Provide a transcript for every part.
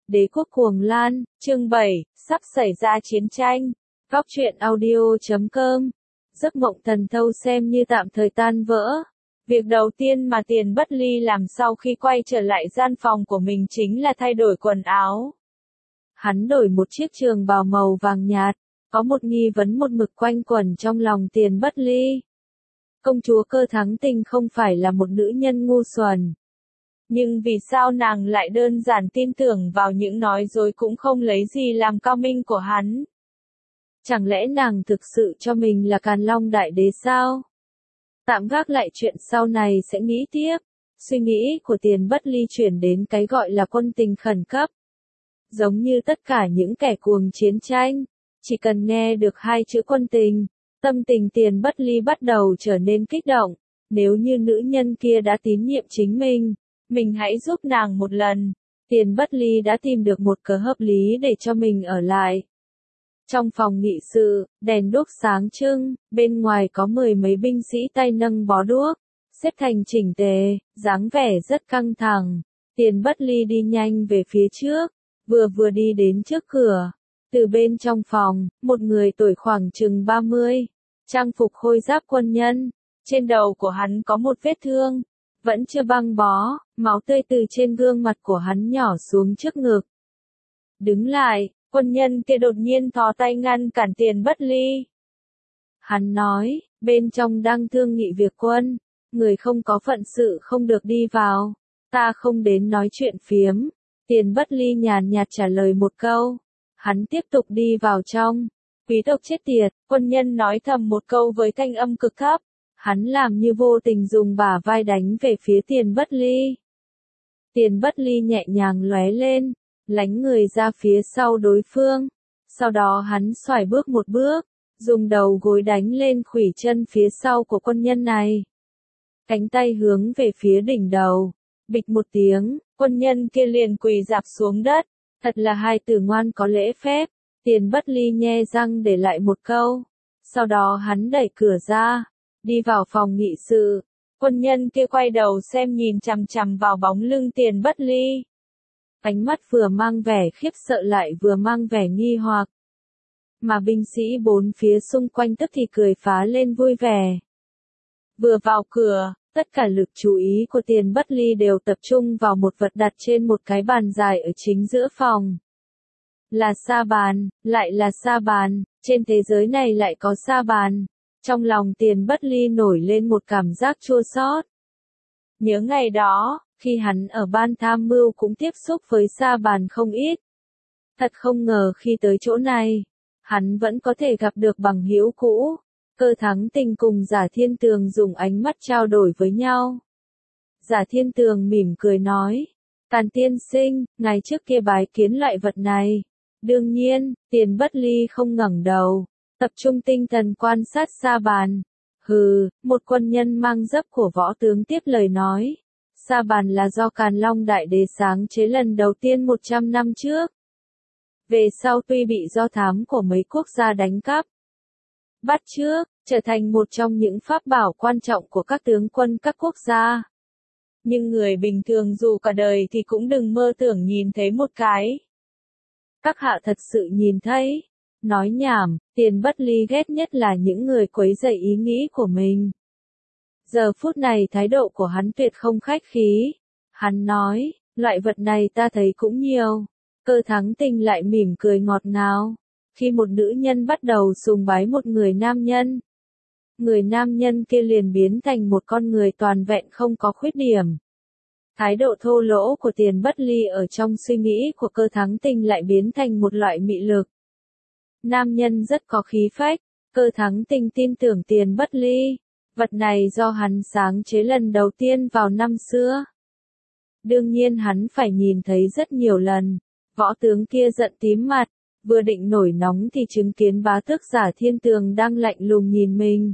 Đế quốc cuồng lan, chương 7, sắp xảy ra chiến tranh. Góc truyện audio.com. Giấc mộng thần thâu xem như tạm thời tan vỡ. Việc đầu tiên mà Tiền Bất Ly làm sau khi quay trở lại gian phòng của mình chính là thay đổi quần áo. Hắn đổi một chiếc trường bào màu vàng nhạt, có một nghi vấn một mực quanh quẩn trong lòng Tiền Bất Ly. Công chúa Cơ Thắng Tinh không phải là một nữ nhân ngu xuẩn. Nhưng vì sao nàng lại đơn giản tin tưởng vào những nói dối cũng không lấy gì làm cao minh của hắn? Chẳng lẽ nàng thực sự cho mình là Càn Long Đại Đế sao? Tạm gác lại chuyện sau này sẽ nghĩ tiếp. Suy nghĩ của Tiền Bất Ly chuyển đến cái gọi là quân tình khẩn cấp. Giống như tất cả những kẻ cuồng chiến tranh, chỉ cần nghe được hai chữ quân tình, tâm tình Tiền Bất Ly bắt đầu trở nên kích động. Nếu như nữ nhân kia đã tín nhiệm chính mình hãy giúp nàng một lần. Tiền Bất Ly đã tìm được một cớ hợp lý để cho mình ở lại. Trong phòng nghị sự, đèn đuốc sáng trưng, bên ngoài có mười mấy binh sĩ tay nâng bó đuốc, xếp thành chỉnh tề, dáng vẻ rất căng thẳng. Tiền Bất Ly đi nhanh về phía trước, vừa đi đến trước cửa. Từ bên trong phòng, một người tuổi khoảng chừng 30, trang phục khôi giáp quân nhân, trên đầu của hắn có một vết thương, vẫn chưa băng bó, máu tươi từ trên gương mặt của hắn nhỏ xuống trước ngực. Đứng lại, quân nhân kia đột nhiên thò tay ngăn cản Tiền Bất Ly. Hắn nói, bên trong đang thương nghị việc quân, người không có phận sự không được đi vào, ta không đến nói chuyện phiếm. Tiền Bất Ly nhàn nhạt trả lời một câu, hắn tiếp tục đi vào trong. Quý tộc chết tiệt, quân nhân nói thầm một câu với thanh âm cực thấp. Hắn làm như vô tình dùng bả vai đánh về phía Tiền Bất Ly. Tiền Bất Ly nhẹ nhàng lóe lên, lánh người ra phía sau đối phương. Sau đó hắn xoài bước một bước, dùng đầu gối đánh lên khuỷu chân phía sau của quân nhân này. Cánh tay hướng về phía đỉnh đầu. Bịch một tiếng, quân nhân kia liền quỳ rạp xuống đất. Thật là hai từ ngoan có lễ phép. Tiền Bất Ly nhe răng để lại một câu. Sau đó hắn đẩy cửa ra. Đi vào phòng nghị sự, quân nhân kia quay đầu xem nhìn chằm chằm vào bóng lưng Tiền Bất Ly. Ánh mắt vừa mang vẻ khiếp sợ lại vừa mang vẻ nghi hoặc. Mà binh sĩ bốn phía xung quanh tức thì cười phá lên vui vẻ. Vừa vào cửa, tất cả lực chú ý của Tiền Bất Ly đều tập trung vào một vật đặt trên một cái bàn dài ở chính giữa phòng. Là sa bàn, lại là sa bàn, trên thế giới này lại có sa bàn. Trong lòng Tiền Bất Ly nổi lên một cảm giác chua xót. Nhớ ngày đó, khi hắn ở ban tham mưu cũng tiếp xúc với sa bàn không ít. Thật không ngờ khi tới chỗ này, hắn vẫn có thể gặp được bằng hữu cũ. Cơ Thắng Tinh cùng Giả Thiên Tường dùng ánh mắt trao đổi với nhau. Giả Thiên Tường mỉm cười nói, Càn tiên sinh, ngày trước kia bái kiến loại vật này. Đương nhiên, Tiền Bất Ly không ngẩng đầu. Tập trung tinh thần quan sát sa bàn. Hừ, một quân nhân mang giáp của võ tướng tiếp lời nói. Sa bàn là do Càn Long Đại Đế sáng chế lần đầu tiên 100 năm trước. Về sau tuy bị do thám của mấy quốc gia đánh cắp, bắt chước, trở thành một trong những pháp bảo quan trọng của các tướng quân các quốc gia. Nhưng người bình thường dù cả đời thì cũng đừng mơ tưởng nhìn thấy một cái. Các hạ thật sự nhìn thấy. Nói nhảm, Tiền Bất Ly ghét nhất là những người quấy rầy ý nghĩ của mình. Giờ phút này thái độ của hắn tuyệt không khách khí. Hắn nói, loại vật này ta thấy cũng nhiều. Cơ Thắng Tinh lại mỉm cười ngọt ngào. Khi một nữ nhân bắt đầu sùng bái một người nam nhân, người nam nhân kia liền biến thành một con người toàn vẹn không có khuyết điểm. Thái độ thô lỗ của Tiền Bất Ly ở trong suy nghĩ của Cơ Thắng Tinh lại biến thành một loại mị lực. Nam nhân rất có khí phách, Cơ Thắng Tinh tin tưởng Tiền Bất Ly. Vật này do hắn sáng chế lần đầu tiên vào năm xưa. Đương nhiên hắn phải nhìn thấy rất nhiều lần. Võ tướng kia giận tím mặt, vừa định nổi nóng thì chứng kiến bá tước Giả Thiên Tường đang lạnh lùng nhìn mình.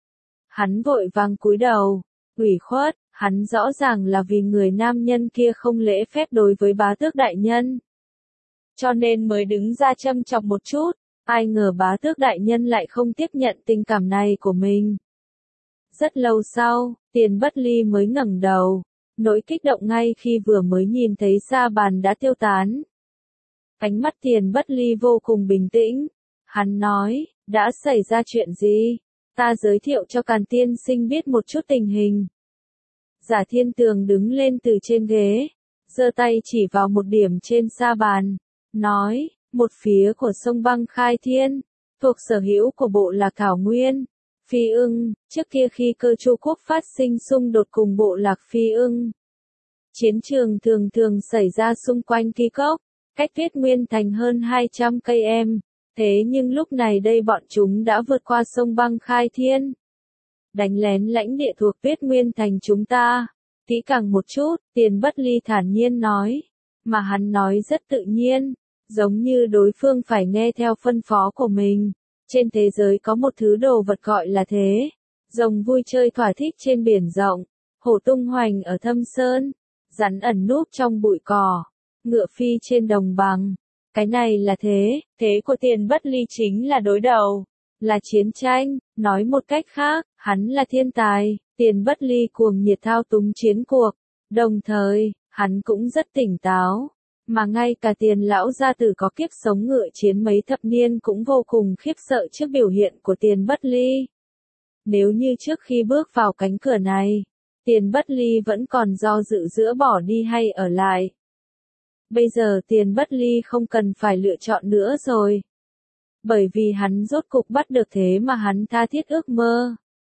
Hắn vội vàng cúi đầu, ủy khuất, hắn rõ ràng là vì người nam nhân kia không lễ phép đối với bá tước đại nhân. Cho nên mới đứng ra châm chọc một chút. Ai ngờ bá tước đại nhân lại không tiếp nhận tình cảm này của mình. Rất lâu sau, Tiền Bất Ly mới ngẩng đầu. Nỗi kích động ngay khi vừa mới nhìn thấy sa bàn đã tiêu tán. Ánh mắt Tiền Bất Ly vô cùng bình tĩnh. Hắn nói, đã xảy ra chuyện gì? Ta giới thiệu cho Càn tiên sinh biết một chút tình hình. Giả Thiên Tường đứng lên từ trên ghế, giơ tay chỉ vào một điểm trên sa bàn, nói, một phía của sông băng Khai Thiên, thuộc sở hữu của bộ lạc Thảo Nguyên. Phi Ưng, trước kia khi Cơ Chu quốc phát sinh xung đột cùng bộ lạc Phi Ưng, chiến trường thường thường xảy ra xung quanh Kỳ Cốc, cách Tuyết Nguyên Thành hơn 200 cây em. Thế nhưng lúc này đây bọn chúng đã vượt qua sông băng Khai Thiên, đánh lén lãnh địa thuộc Tuyết Nguyên Thành chúng ta. Kỹ càng một chút, Tiền Bất Ly thản nhiên nói, mà hắn nói rất tự nhiên, giống như đối phương phải nghe theo phân phó của mình. Trên thế giới có một thứ đồ vật gọi là thế, rồng vui chơi thỏa thích trên biển rộng, hổ tung hoành ở thâm sơn, rắn ẩn núp trong bụi cỏ, ngựa phi trên đồng bằng. Cái này là thế, thế của Tiền Bất Ly chính là đối đầu, là chiến tranh, nói một cách khác, hắn là thiên tài. Tiền Bất Ly cuồng nhiệt thao túng chiến cuộc, đồng thời, hắn cũng rất tỉnh táo, mà ngay cả Tiền lão gia tử có kiếp sống ngựa chiến mấy thập niên cũng vô cùng khiếp sợ trước biểu hiện của Tiền Bất Ly. Nếu như trước khi bước vào cánh cửa này, Tiền Bất Ly vẫn còn do dự giữa bỏ đi hay ở lại. Bây giờ Tiền Bất Ly không cần phải lựa chọn nữa rồi. Bởi vì hắn rốt cục bắt được thế mà hắn tha thiết ước mơ.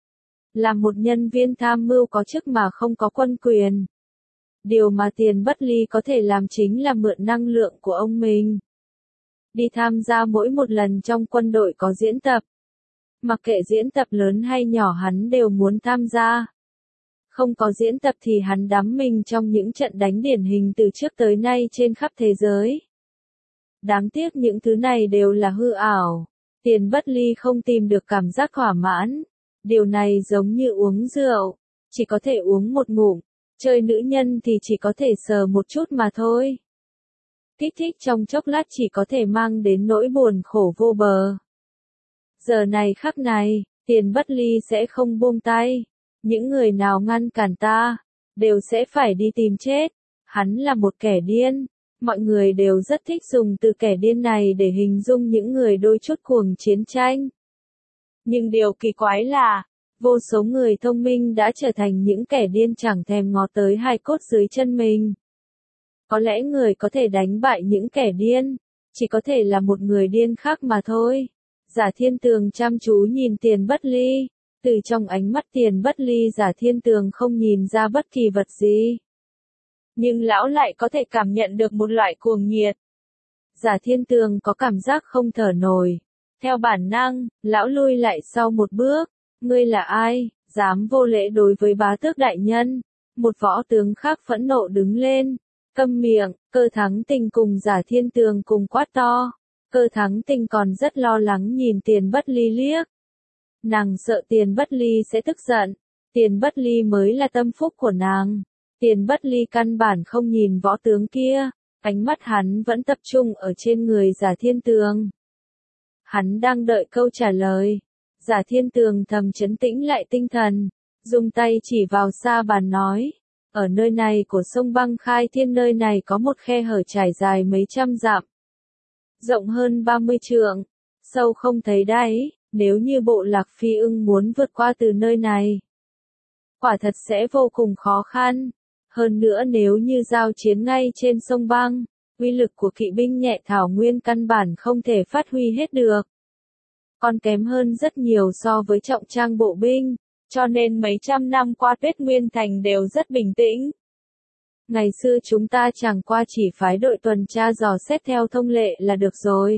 Là một nhân viên tham mưu có chức mà không có quân quyền. Điều mà Tiền Bất Ly có thể làm chính là mượn năng lượng của ông mình. Đi tham gia mỗi một lần trong quân đội có diễn tập. Mặc kệ diễn tập lớn hay nhỏ hắn đều muốn tham gia. Không có diễn tập thì hắn đắm mình trong những trận đánh điển hình từ trước tới nay trên khắp thế giới. Đáng tiếc những thứ này đều là hư ảo. Tiền Bất Ly không tìm được cảm giác thỏa mãn. Điều này giống như uống rượu, chỉ có thể uống một ngụm, chơi nữ nhân thì chỉ có thể sờ một chút mà thôi. Kích thích trong chốc lát chỉ có thể mang đến nỗi buồn khổ vô bờ. Giờ này khắc này, Tiền Bất Ly sẽ không buông tay. Những người nào ngăn cản ta, đều sẽ phải đi tìm chết. Hắn là một kẻ điên. Mọi người đều rất thích dùng từ kẻ điên này để hình dung những người đôi chút cuồng chiến tranh. Nhưng điều kỳ quái là, vô số người thông minh đã trở thành những kẻ điên chẳng thèm ngó tới hài cốt dưới chân mình. Có lẽ người có thể đánh bại những kẻ điên, chỉ có thể là một người điên khác mà thôi. Giả Thiên Tường chăm chú nhìn Tiền Bất Ly, từ trong ánh mắt Tiền Bất Ly Giả Thiên Tường không nhìn ra bất kỳ vật gì. Nhưng lão lại có thể cảm nhận được một loại cuồng nhiệt. Giả Thiên Tường có cảm giác không thở nổi. Theo bản năng, lão lui lại sau một bước. Ngươi là ai, dám vô lễ đối với bá tước đại nhân? Một võ tướng khác phẫn nộ đứng lên. Câm miệng, Cơ Thắng Tình cùng Giả Thiên Tường cùng quát to. Cơ Thắng Tình còn rất lo lắng nhìn Tiền Bất Ly liếc. Nàng sợ Tiền Bất Ly sẽ tức giận. Tiền Bất Ly mới là tâm phúc của nàng. Tiền Bất Ly căn bản không nhìn võ tướng kia. Ánh mắt hắn vẫn tập trung ở trên người Giả Thiên Tường. Hắn đang đợi câu trả lời. Giả Thiên Tường thầm trấn tĩnh lại tinh thần, dùng tay chỉ vào sa bàn nói, ở nơi này của sông băng Khai Thiên, nơi này có một khe hở trải dài mấy trăm dặm, rộng hơn 30 trượng, sâu không thấy đáy. Nếu như bộ lạc Phi Ưng muốn vượt qua từ nơi này, quả thật sẽ vô cùng khó khăn. Hơn nữa nếu như giao chiến ngay trên sông băng, uy lực của kỵ binh nhẹ Thảo Nguyên căn bản không thể phát huy hết được. Còn kém hơn rất nhiều so với trọng trang bộ binh, cho nên mấy trăm năm qua Tuyết Nguyên Thành đều rất bình tĩnh. Ngày xưa chúng ta chẳng qua chỉ phái đội tuần tra dò xét theo thông lệ là được rồi.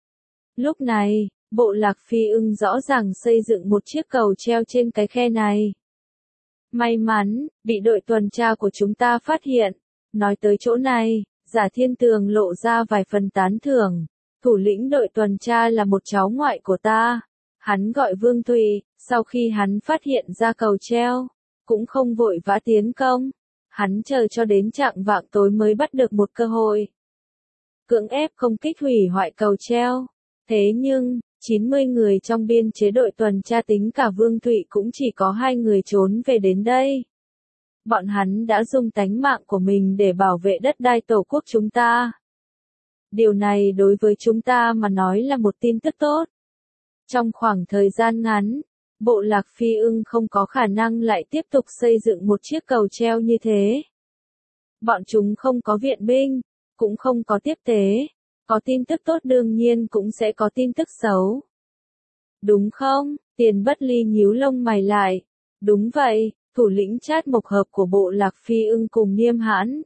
Lúc này, bộ lạc Phi Ưng rõ ràng xây dựng một chiếc cầu treo trên cái khe này. May mắn, bị đội tuần tra của chúng ta phát hiện. Nói tới chỗ này, Giả Thiên Tường lộ ra vài phần tán thưởng. Thủ lĩnh đội tuần tra là một cháu ngoại của ta. Hắn gọi Vương Thụy, sau khi hắn phát hiện ra cầu treo, cũng không vội vã tiến công. Hắn chờ cho đến chạng vạng tối mới bắt được một cơ hội. Cưỡng ép không kích hủy hoại cầu treo. Thế nhưng, 90 người trong biên chế đội tuần tra tính cả Vương Thụy cũng chỉ có 2 người trốn về đến đây. Bọn hắn đã dùng tánh mạng của mình để bảo vệ đất đai tổ quốc chúng ta. Điều này đối với chúng ta mà nói là một tin tức tốt. Trong khoảng thời gian ngắn, bộ lạc Phi Ưng không có khả năng lại tiếp tục xây dựng một chiếc cầu treo như thế. Bọn chúng không có viện binh, cũng không có tiếp tế. Có tin tức tốt đương nhiên cũng sẽ có tin tức xấu. Đúng không? Tiền Bất Ly nhíu lông mày lại. Đúng vậy, thủ lĩnh Trát Mộc Hợp của bộ lạc Phi Ưng cùng Niêm Hãn.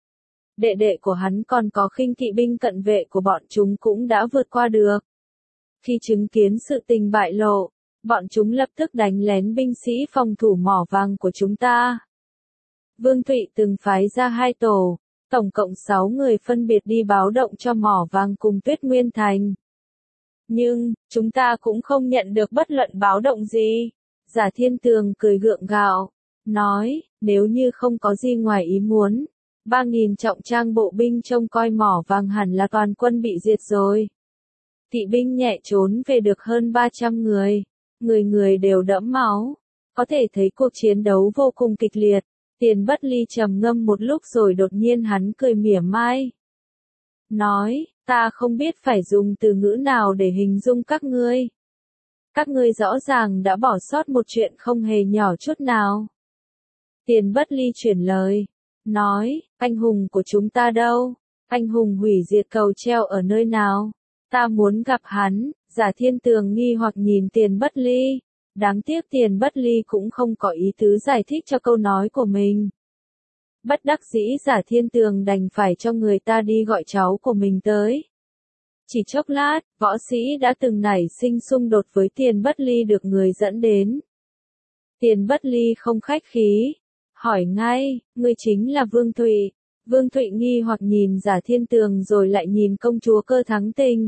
Đệ đệ của hắn còn có khinh kỵ binh cận vệ của bọn chúng cũng đã vượt qua được. Khi chứng kiến sự tình bại lộ, bọn chúng lập tức đánh lén binh sĩ phòng thủ mỏ vàng của chúng ta. Vương Thụy từng phái ra 2 tổ, tổng cộng 6 người phân biệt đi báo động cho mỏ vàng cùng Tuyết Nguyên Thành. Nhưng, chúng ta cũng không nhận được bất luận báo động gì. Giả Thiên Tường cười gượng gạo, nói, nếu như không có gì ngoài ý muốn, 3.000 trọng trang bộ binh trông coi mỏ vàng hẳn là toàn quân bị diệt rồi. Kỵ binh nhẹ trốn về được hơn 300 người, người người đều đẫm máu, có thể thấy cuộc chiến đấu vô cùng kịch liệt. Tiền Bất Ly trầm ngâm một lúc rồi đột nhiên hắn cười mỉa mai. Nói, ta không biết phải dùng từ ngữ nào để hình dung các ngươi. Các ngươi rõ ràng đã bỏ sót một chuyện không hề nhỏ chút nào. Tiền Bất Ly chuyển lời, nói, anh hùng của chúng ta đâu? Anh hùng hủy diệt cầu treo ở nơi nào? Ta muốn gặp hắn. Giả Thiên Tường nghi hoặc nhìn Tiền Bất Ly. Đáng tiếc Tiền Bất Ly cũng không có ý tứ giải thích cho câu nói của mình. Bất đắc dĩ Giả Thiên Tường đành phải cho người ta đi gọi cháu của mình tới. Chỉ chốc lát, võ sĩ đã từng nảy sinh xung đột với Tiền Bất Ly được người dẫn đến. Tiền Bất Ly không khách khí, hỏi ngay, ngươi chính là Vương Thụy. Vương Thụy nghi hoặc nhìn Giả Thiên Tường rồi lại nhìn công chúa Cơ Thắng Tình.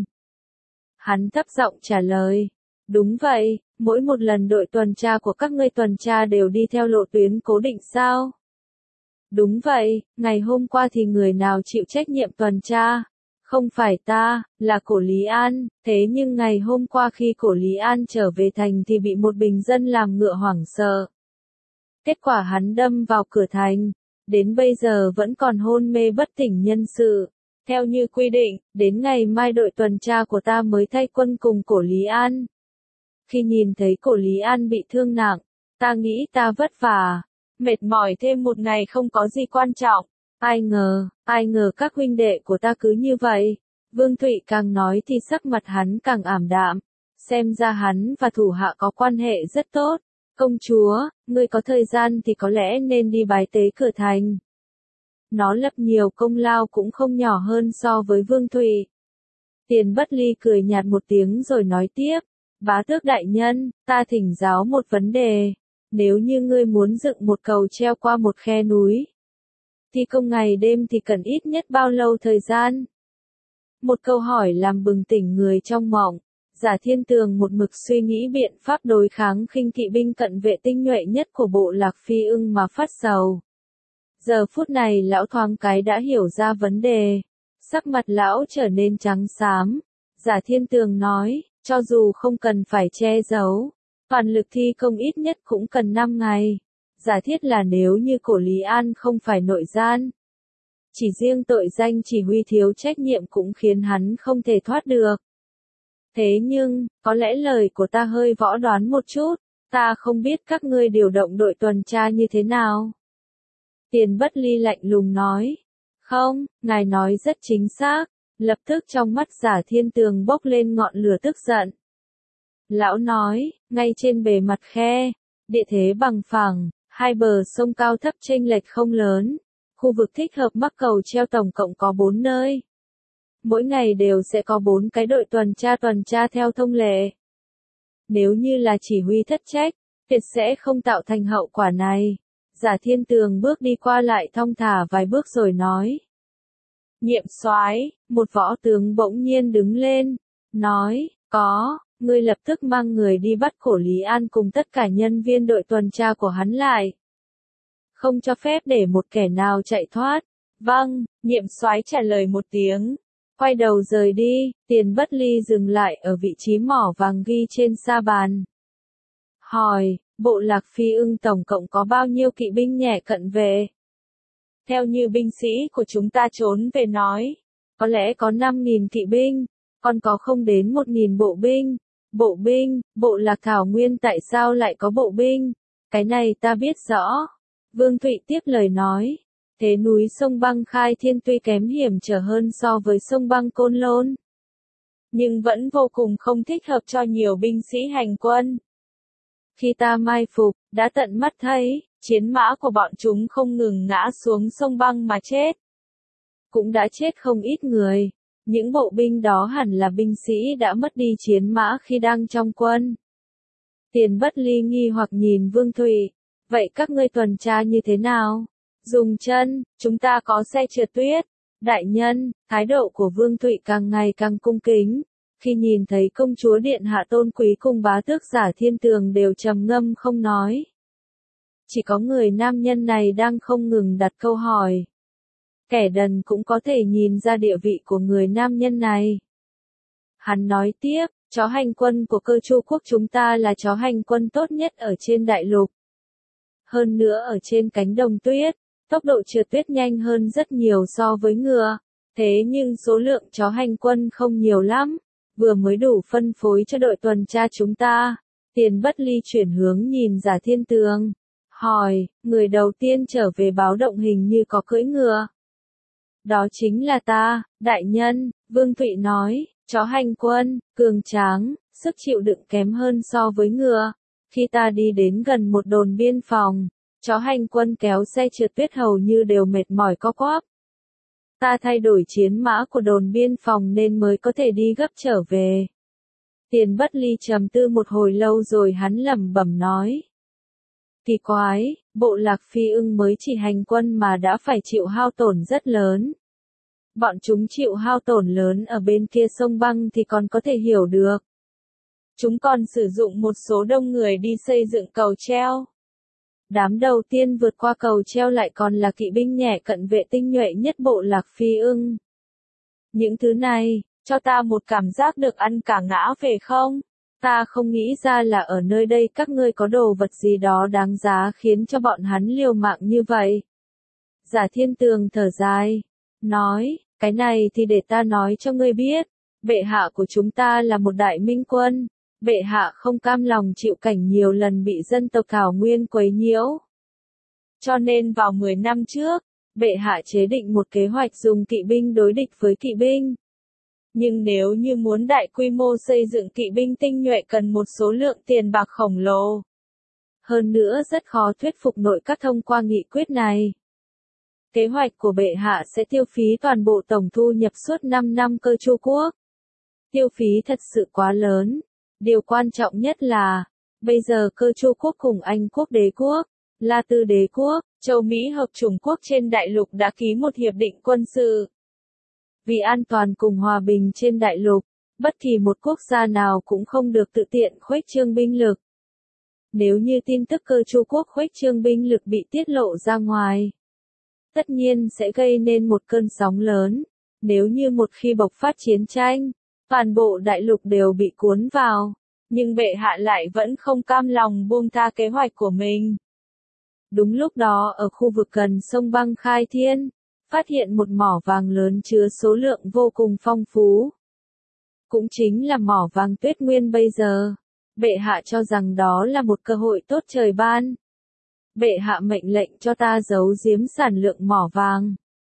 Hắn thấp giọng trả lời, đúng vậy, mỗi một lần đội tuần tra của các ngươi tuần tra đều đi theo lộ tuyến cố định sao? Đúng vậy, ngày hôm qua thì người nào chịu trách nhiệm tuần tra? Không phải ta, là Cổ Lý An, thế nhưng ngày hôm qua khi Cổ Lý An trở về thành thì bị một bình dân làm ngựa hoảng sợ. Kết quả hắn đâm vào cửa thành, đến bây giờ vẫn còn hôn mê bất tỉnh nhân sự. Theo như quy định, đến ngày mai đội tuần tra của ta mới thay quân cùng Cổ Lý An. Khi nhìn thấy Cổ Lý An bị thương nặng, ta nghĩ ta vất vả, mệt mỏi thêm một ngày không có gì quan trọng. Ai ngờ các huynh đệ của ta cứ như vậy. Vương Thụy càng nói thì sắc mặt hắn càng ảm đạm. Xem ra hắn và thủ hạ có quan hệ rất tốt. Công chúa, ngươi có thời gian thì có lẽ nên đi bái tế cửa thành. Nó lập nhiều công lao cũng không nhỏ hơn so với Vương Thụy. Tiền Bất Ly cười nhạt một tiếng rồi nói tiếp. Bá tước đại nhân, ta thỉnh giáo một vấn đề. Nếu như ngươi muốn dựng một cầu treo qua một khe núi, thi công ngày đêm thì cần ít nhất bao lâu thời gian? Một câu hỏi làm bừng tỉnh người trong mộng. Giả Thiên Tường một mực suy nghĩ biện pháp đối kháng khinh kỵ binh cận vệ tinh nhuệ nhất của bộ lạc Phi Ưng mà phát sầu. Giờ phút này lão thoáng cái đã hiểu ra vấn đề. Sắc mặt lão trở nên trắng xám. Giả Thiên Tường nói, cho dù không cần phải che giấu, toàn lực thi công ít nhất cũng cần 5 ngày. Giả thiết là nếu như Cổ Lý An không phải nội gian. Chỉ riêng tội danh chỉ huy thiếu trách nhiệm cũng khiến hắn không thể thoát được. Thế nhưng, có lẽ lời của ta hơi võ đoán một chút, ta không biết các ngươi điều động đội tuần tra như thế nào. Tiền Bất Ly lạnh lùng nói. Không, ngài nói rất chính xác. Lập tức trong mắt Giả Thiên Tường bốc lên ngọn lửa tức giận. Lão nói, ngay trên bề mặt khe, địa thế bằng phẳng, hai bờ sông cao thấp chênh lệch không lớn. Khu vực thích hợp mắc cầu treo tổng cộng có 4 nơi. Mỗi ngày đều sẽ có 4 cái đội tuần tra theo thông lệ. Nếu như là chỉ huy thất trách, tuyệt sẽ không tạo thành hậu quả này. Giả Thiên Tường bước đi qua lại thong thả vài bước rồi nói. Nhiệm soái, một võ tướng bỗng nhiên đứng lên, nói, có, ngươi lập tức mang người đi bắt Cổ Lý An cùng tất cả nhân viên đội tuần tra của hắn lại. Không cho phép để một kẻ nào chạy thoát. Vâng, nhiệm soái trả lời một tiếng. Quay đầu rời đi, Tiền Bất Ly dừng lại ở vị trí mỏ vàng ghi trên sa bàn. Hỏi, bộ lạc Phi Ưng tổng cộng có bao nhiêu kỵ binh nhẹ cận vệ? Theo như binh sĩ của chúng ta trốn về nói, Có lẽ có 5.000 kỵ binh, còn có không đến 1.000 bộ binh. Bộ binh, bộ lạc thảo nguyên tại sao lại có bộ binh? Cái này ta biết rõ. Vương Thụy tiếp lời nói. Thế núi sông băng Khai Thiên tuy kém hiểm trở hơn so với sông băng Côn Lôn, nhưng vẫn vô cùng không thích hợp cho nhiều binh sĩ hành quân. Khi ta mai phục, đã tận mắt thấy, chiến mã của bọn chúng không ngừng ngã xuống sông băng mà chết. Cũng đã chết không ít người. Những bộ binh đó hẳn là binh sĩ đã mất đi chiến mã khi đang trong quân. Tiền Bất Ly nghi hoặc nhìn Vương Thụy. Vậy các ngươi tuần tra như thế nào? Dùng chân, chúng ta có xe trượt tuyết. Đại nhân, thái độ của Vương Thụy càng ngày càng cung kính. Khi nhìn thấy công chúa điện hạ Tôn Quý cùng bá tước Giả Thiên Tường đều trầm ngâm không nói. Chỉ có người nam nhân này đang không ngừng đặt câu hỏi. Kẻ đần cũng có thể nhìn ra địa vị của người nam nhân này. Hắn nói tiếp, chó hành quân của Cơ Chu quốc chúng ta là chó hành quân tốt nhất ở trên đại lục. Hơn nữa ở trên cánh đồng tuyết, tốc độ trượt tuyết nhanh hơn rất nhiều so với ngựa. Thế nhưng số lượng chó hành quân không nhiều lắm, vừa mới đủ phân phối cho đội tuần tra chúng ta. Tiền Bất Ly chuyển hướng nhìn Giả Thiên Tường, hỏi, người đầu tiên trở về báo động hình như có cưỡi ngựa. Đó chính là ta, đại nhân, Vương Thụy nói, chó hành quân, cường tráng, sức chịu đựng kém hơn so với ngựa. Khi ta đi đến gần một đồn biên phòng, chó hành quân kéo xe trượt tuyết hầu như đều mệt mỏi co quắp. Ta thay đổi chiến mã của đồn biên phòng nên mới có thể đi gấp trở về. Tiền Bất Ly trầm tư một hồi lâu rồi hắn lẩm bẩm nói. Kỳ quái, bộ lạc Phi Ưng mới chỉ hành quân mà đã phải chịu hao tổn rất lớn. Bọn chúng chịu hao tổn lớn ở bên kia sông băng thì còn có thể hiểu được. Chúng còn sử dụng một số đông người đi xây dựng cầu treo. Đám đầu tiên vượt qua cầu treo lại còn là kỵ binh nhẹ cận vệ tinh nhuệ nhất bộ lạc Phi Ưng. Những thứ này, cho ta một cảm giác được ăn cả ngã về không? Ta không nghĩ ra là ở nơi đây các ngươi có đồ vật gì đó đáng giá khiến cho bọn hắn liều mạng như vậy. Giả Thiên Tường thở dài, nói, cái này thì để ta nói cho ngươi biết, bệ hạ của chúng ta là một đại minh quân, bệ hạ không cam lòng chịu cảnh nhiều lần bị dân tộc Thảo Nguyên quấy nhiễu. Cho nên vào 10 năm trước, bệ hạ chế định một kế hoạch dùng kỵ binh đối địch với kỵ binh. Nhưng nếu như muốn đại quy mô xây dựng kỵ binh tinh nhuệ cần một số lượng tiền bạc khổng lồ. Hơn nữa rất khó thuyết phục nội các thông qua nghị quyết này. Kế hoạch của bệ hạ sẽ tiêu phí toàn bộ tổng thu nhập suốt 5 năm Cơ Chu quốc. Tiêu phí thật sự quá lớn. Điều quan trọng nhất là, bây giờ Cơ Chu quốc cùng Anh quốc đế quốc, La Tư đế quốc, châu Mỹ hợp chủng quốc trên đại lục đã ký một hiệp định quân sự. Vì an toàn cùng hòa bình trên đại lục, bất kỳ một quốc gia nào cũng không được tự tiện khuếch trương binh lực. Nếu như tin tức Cơ Chu quốc khuếch trương binh lực bị tiết lộ ra ngoài, tất nhiên sẽ gây nên một cơn sóng lớn. Nếu như một khi bộc phát chiến tranh, toàn bộ đại lục đều bị cuốn vào, nhưng bệ hạ lại vẫn không cam lòng buông tha kế hoạch của mình. Đúng lúc đó ở khu vực gần sông băng Khai Thiên, phát hiện một mỏ vàng lớn chứa số lượng vô cùng phong phú. Cũng chính là mỏ vàng Tuyết Nguyên bây giờ. Bệ hạ cho rằng đó là một cơ hội tốt trời ban. Bệ hạ mệnh lệnh cho ta giấu giếm sản lượng mỏ vàng.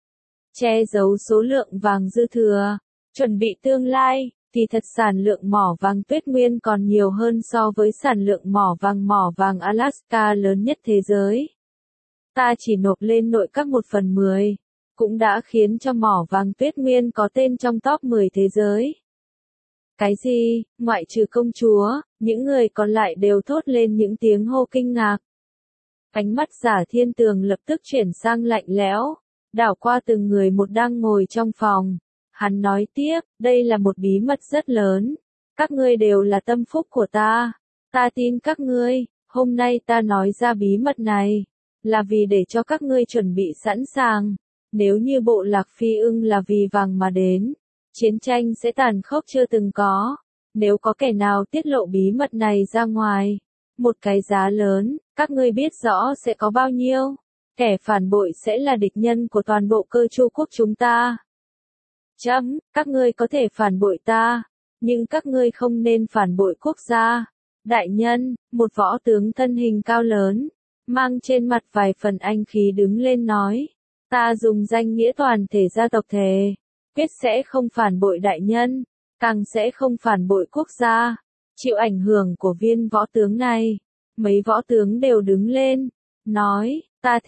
Che giấu số lượng vàng dư thừa, chuẩn bị tương lai, thì thật sản lượng mỏ vàng Tuyết Nguyên còn nhiều hơn so với sản lượng mỏ vàng Alaska lớn nhất thế giới. Ta chỉ nộp lên nội các 1/10, cũng đã khiến cho mỏ vàng Tuyết Nguyên có tên trong top 10 thế giới. Cái gì, ngoại trừ công chúa, những người còn lại đều thốt lên những tiếng hô kinh ngạc. Ánh mắt Giả Thiên Tường lập tức chuyển sang lạnh lẽo, đảo qua từng người một đang ngồi trong phòng. Hắn nói tiếp, đây là một bí mật rất lớn. Các ngươi đều là tâm phúc của ta. Ta tin các ngươi, hôm nay ta nói ra bí mật này, là vì để cho các ngươi chuẩn bị sẵn sàng. Nếu như bộ lạc Phi Ưng là vì vàng mà đến, chiến tranh sẽ tàn khốc chưa từng có. Nếu có kẻ nào tiết lộ bí mật này ra ngoài, một cái giá lớn, các ngươi biết rõ sẽ có bao nhiêu. Kẻ phản bội sẽ là địch nhân của toàn bộ Cơ Chu quốc chúng ta. Các ngươi có thể phản bội ta, nhưng các ngươi không nên phản bội quốc gia. Đại nhân, một võ tướng thân hình cao lớn, mang trên mặt vài phần anh khí đứng lên nói, ta dùng danh nghĩa toàn thể gia tộc thề, quyết sẽ không phản bội đại nhân, càng sẽ không phản bội quốc gia. Chịu ảnh hưởng của viên võ tướng này, mấy võ tướng đều đứng lên, nói,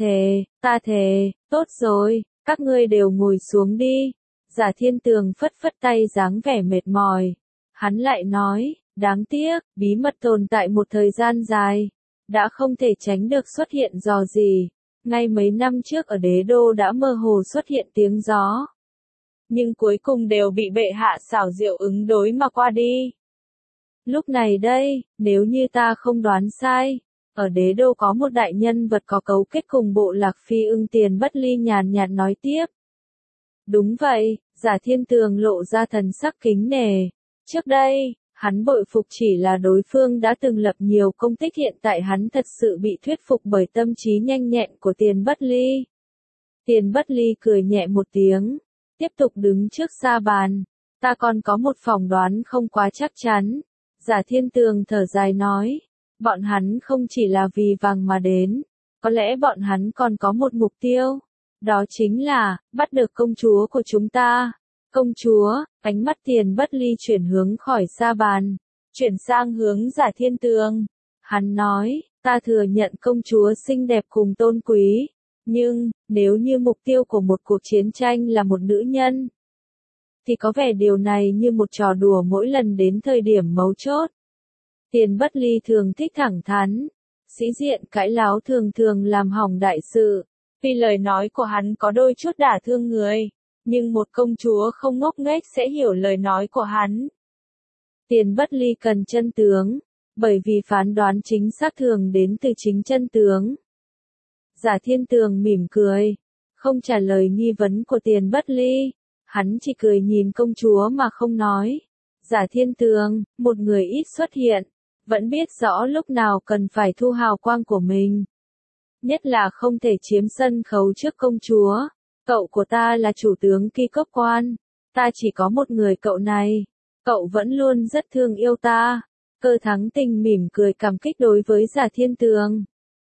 ta thề, tốt rồi, các ngươi đều ngồi xuống đi. Giả Thiên Tường phất phất tay dáng vẻ mệt mỏi. Hắn lại nói, đáng tiếc, bí mật tồn tại một thời gian dài, đã không thể tránh được xuất hiện rò rỉ. Ngay mấy năm trước ở đế đô đã mơ hồ xuất hiện tiếng gió. Nhưng cuối cùng đều bị bệ hạ xảo diệu ứng đối mà qua đi. Lúc này đây, nếu như ta không đoán sai, ở đế đô có một đại nhân vật có cấu kết cùng bộ lạc Phi Ưng. Tiền Bất Ly nhàn nhạt nói tiếp. Đúng vậy, Giả Thiên Tường lộ ra thần sắc kính nể. Trước đây, hắn bội phục chỉ là đối phương đã từng lập nhiều công tích, hiện tại hắn thật sự bị thuyết phục bởi tâm trí nhanh nhẹn của Tiền Bất Ly. Tiền Bất Ly cười nhẹ một tiếng, tiếp tục đứng trước sa bàn. Ta còn có một phỏng đoán không quá chắc chắn. Giả Thiên Tường thở dài nói, bọn hắn không chỉ là vì vàng mà đến, có lẽ bọn hắn còn có một mục tiêu. Đó chính là, bắt được công chúa của chúng ta. Công chúa, ánh mắt Tiền Bất Ly chuyển hướng khỏi sa bàn, chuyển sang hướng Giả Thiên Tường. Hắn nói, ta thừa nhận công chúa xinh đẹp cùng tôn quý, nhưng, nếu như mục tiêu của một cuộc chiến tranh là một nữ nhân, thì có vẻ điều này như một trò đùa mỗi lần đến thời điểm mấu chốt. Tiền Bất Ly thường thích thẳng thắn, sĩ diện cãi láo thường thường làm hỏng đại sự. Vì lời nói của hắn có đôi chút đả thương người, nhưng một công chúa không ngốc nghếch sẽ hiểu lời nói của hắn. Tiền Bất Ly cần chân tướng, bởi vì phán đoán chính xác thường đến từ chính chân tướng. Giả Thiên Tường mỉm cười, không trả lời nghi vấn của Tiền Bất Ly, hắn chỉ cười nhìn công chúa mà không nói. Giả Thiên Tường, một người ít xuất hiện, vẫn biết rõ lúc nào cần phải thu hào quang của mình. Nhất là không thể chiếm sân khấu trước công chúa. Cậu của ta là chủ tướng Kỳ Cốc Quan. Ta chỉ có một người cậu này. Cậu vẫn luôn rất thương yêu ta. Cơ Thắng Tình mỉm cười cảm kích đối với Giả Thiên Tường.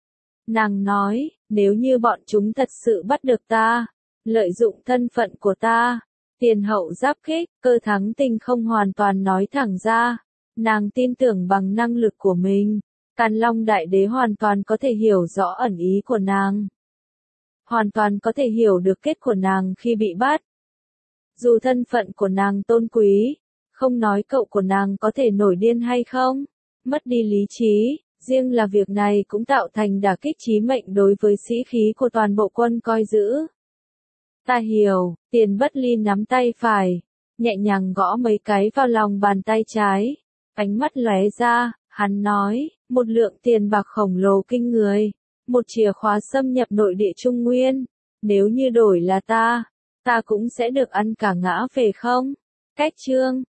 Nàng nói, nếu như bọn chúng thật sự bắt được ta, lợi dụng thân phận của ta, tiền hậu giáp kích, Cơ Thắng Tình không hoàn toàn nói thẳng ra. Nàng tin tưởng bằng năng lực của mình. Càn Long Đại Đế hoàn toàn có thể hiểu rõ ẩn ý của nàng. Hoàn toàn có thể hiểu được kết của nàng khi bị bắt. Dù thân phận của nàng tôn quý, không nói cậu của nàng có thể nổi điên hay không, mất đi lý trí, riêng là việc này cũng tạo thành đả kích chí mệnh đối với sĩ khí của toàn bộ quân coi giữ. Ta hiểu, Tiền Bất Ly nắm tay phải, nhẹ nhàng gõ mấy cái vào lòng bàn tay trái, ánh mắt lóe ra. Hắn nói, một lượng tiền bạc khổng lồ kinh người, một chìa khóa xâm nhập nội địa Trung Nguyên, nếu như đổi là ta cũng sẽ được ăn cả ngã về không? Cách chương